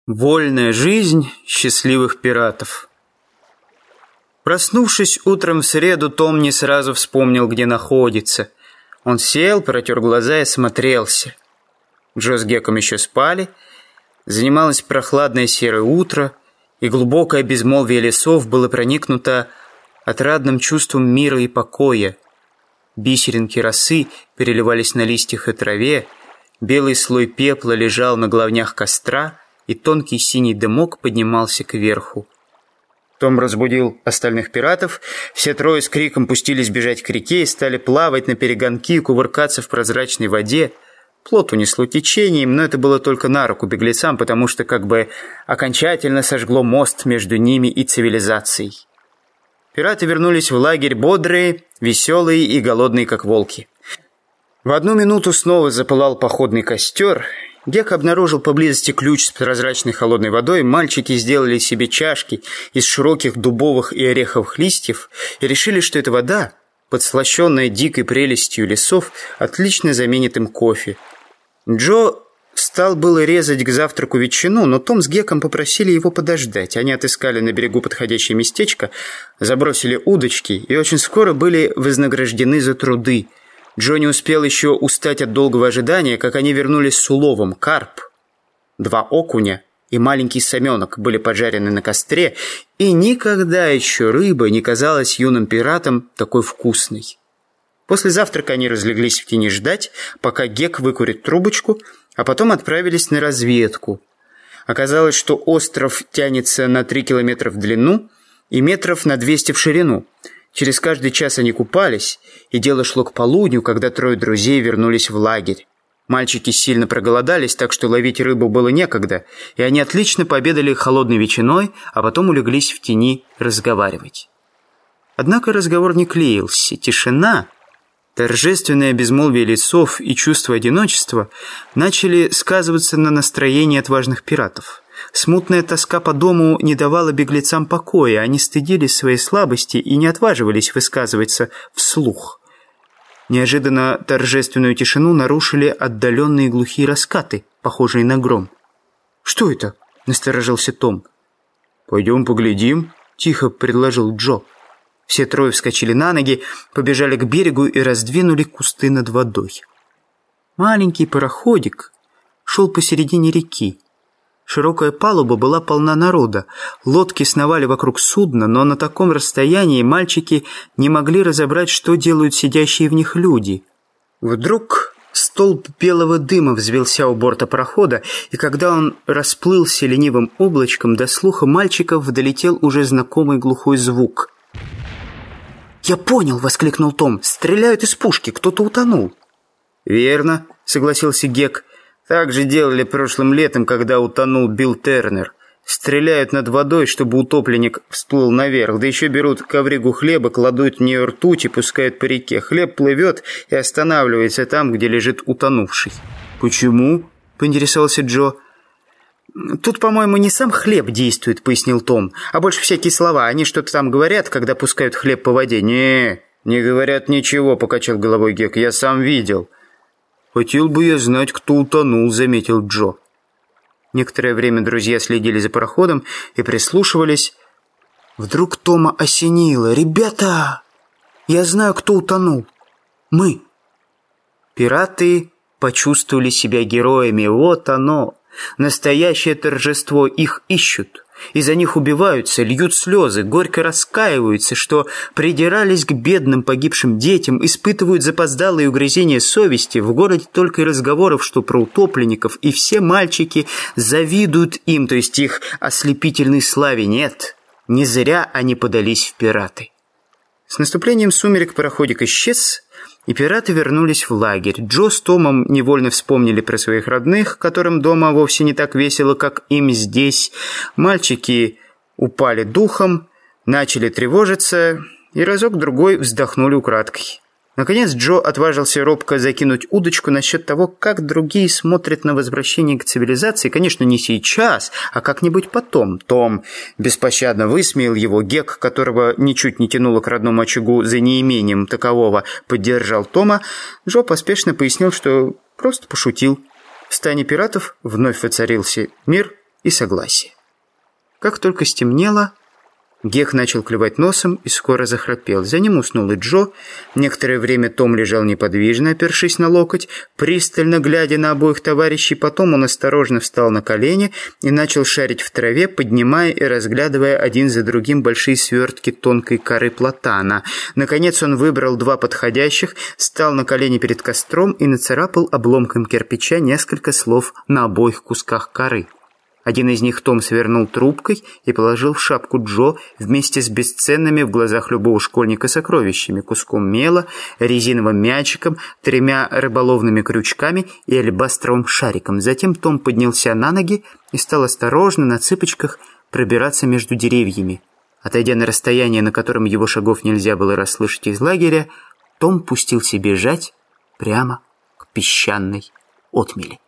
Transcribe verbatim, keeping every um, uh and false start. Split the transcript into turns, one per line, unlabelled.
Вольная жизнь счастливых пиратов. Проснувшись утром в среду, Том не сразу вспомнил, где находится. Он сел, протер глаза и смотрелся. Джо с Геком еще спали. Занималось прохладное серое утро, и глубокое безмолвие лесов было проникнуто отрадным чувством мира и покоя. Бисеринки росы переливались на листьях и траве, белый слой пепла лежал на головнях костра, и тонкий синий дымок поднимался кверху. Том разбудил остальных пиратов. Все трое с криком пустились бежать к реке и стали плавать на перегонки и кувыркаться в прозрачной воде. Плот унесло течением, но это было только на руку беглецам, потому что как бы окончательно сожгло мост между ними и цивилизацией. Пираты вернулись в лагерь бодрые, веселые и голодные, как волки. В одну минуту снова запылал походный костер. Гек обнаружил поблизости ключ с прозрачной холодной водой. Мальчики сделали себе чашки из широких дубовых и ореховых листьев и решили, что эта вода, подслащенная дикой прелестью лесов, отлично заменит им кофе. Джо стал было резать к завтраку ветчину, но Том с Геком попросили его подождать. Они отыскали на берегу подходящее местечко, забросили удочки и очень скоро были вознаграждены за труды. Джо не успел еще устать от долгого ожидания, как они вернулись с уловом. Карп, два окуня и маленький саменок были поджарены на костре, и никогда еще рыба не казалась юным пиратам такой вкусной. После завтрака они разлеглись в тени ждать, пока Гек выкурит трубочку, а потом отправились на разведку. Оказалось, что остров тянется на три километра в длину и метров на двести в ширину. Через каждый час они купались, и дело шло к полудню, когда трое друзей вернулись в лагерь. Мальчики сильно проголодались, так что ловить рыбу было некогда, и они отлично пообедали холодной ветчиной, а потом улеглись в тени разговаривать. Однако разговор не клеился. Тишина, торжественное безмолвие лесов и чувство одиночества начали сказываться на настроении отважных пиратов. Смутная тоска по дому не давала беглецам покоя, они стыдились своей слабости и не отваживались высказываться вслух. Неожиданно торжественную тишину нарушили отдаленные глухие раскаты, похожие на гром. «Что это?» – насторожился Том. «Пойдем поглядим», – тихо предложил Джо. Все трое вскочили на ноги, побежали к берегу и раздвинули кусты над водой. Маленький пароходик шел посередине реки. Широкая палуба была полна народа. Лодки сновали вокруг судна, но на таком расстоянии мальчики не могли разобрать, что делают сидящие в них люди. Вдруг столб белого дыма взвился у борта парохода, и когда он расплылся ленивым облачком, до слуха мальчиков долетел уже знакомый глухой звук. «Я понял!» — воскликнул Том. «Стреляют из пушки! Кто-то утонул!» «Верно!» — согласился Гек. Так же делали прошлым летом, когда утонул Билл Тернер. Стреляют над водой, чтобы утопленник всплыл наверх, да еще берут ковригу хлеба, кладут в нее ртуть и пускают по реке. Хлеб плывет и останавливается там, где лежит утонувший. «Почему?» – поинтересовался Джо. «Тут, по-моему, не сам хлеб действует», – пояснил Том, «а больше всякие слова. Они что-то там говорят, когда пускают хлеб по воде». «Не, не говорят ничего», – покачал головой Гек. «Я сам видел». «Хотел бы я знать, кто утонул», — заметил Джо. Некоторое время друзья следили за пароходом и прислушивались. Вдруг Тома осенило. «Ребята, я знаю, кто утонул. Мы». Пираты почувствовали себя героями. Вот оно, настоящее торжество. Их ищут. Из-за них убиваются, льют слезы, горько раскаиваются, что придирались к бедным погибшим детям, испытывают запоздалые угрызения совести. В городе только и разговоров, что про утопленников, и все мальчики завидуют им, то есть их ослепительной славе. Нет, не зря они подались в пираты. С наступлением сумерек пароходик исчез, и пираты вернулись в лагерь. Джо с Томом невольно вспомнили про своих родных, которым дома вовсе не так весело, как им здесь. Мальчики упали духом, начали тревожиться и разок-другой вздохнули украдкой. Наконец Джо отважился робко закинуть удочку насчет того, как другие смотрят на возвращение к цивилизации. Конечно, не сейчас, а как-нибудь потом. Том беспощадно высмеял его. Гек, которого ничуть не тянуло к родному очагу за неимением такового, поддержал Тома. Джо поспешно пояснил, что просто пошутил. В стане пиратов вновь воцарился мир и согласие. Как только стемнело, Гек начал клевать носом и скоро захрапел. За ним уснул и Джо. Некоторое время Том лежал неподвижно, опершись на локоть, пристально глядя на обоих товарищей. Потом он осторожно встал на колени и начал шарить в траве, поднимая и разглядывая один за другим большие свертки тонкой коры платана. Наконец он выбрал два подходящих, встал на колени перед костром и нацарапал обломком кирпича несколько слов на обоих кусках коры. Один из них Том свернул трубкой и положил в шапку Джо вместе с бесценными в глазах любого школьника сокровищами: куском мела, резиновым мячиком, тремя рыболовными крючками и алебастровым шариком. Затем Том поднялся на ноги и стал осторожно на цыпочках пробираться между деревьями. Отойдя на расстояние, на котором его шагов нельзя было расслышать из лагеря, Том пустился бежать прямо к песчаной отмели.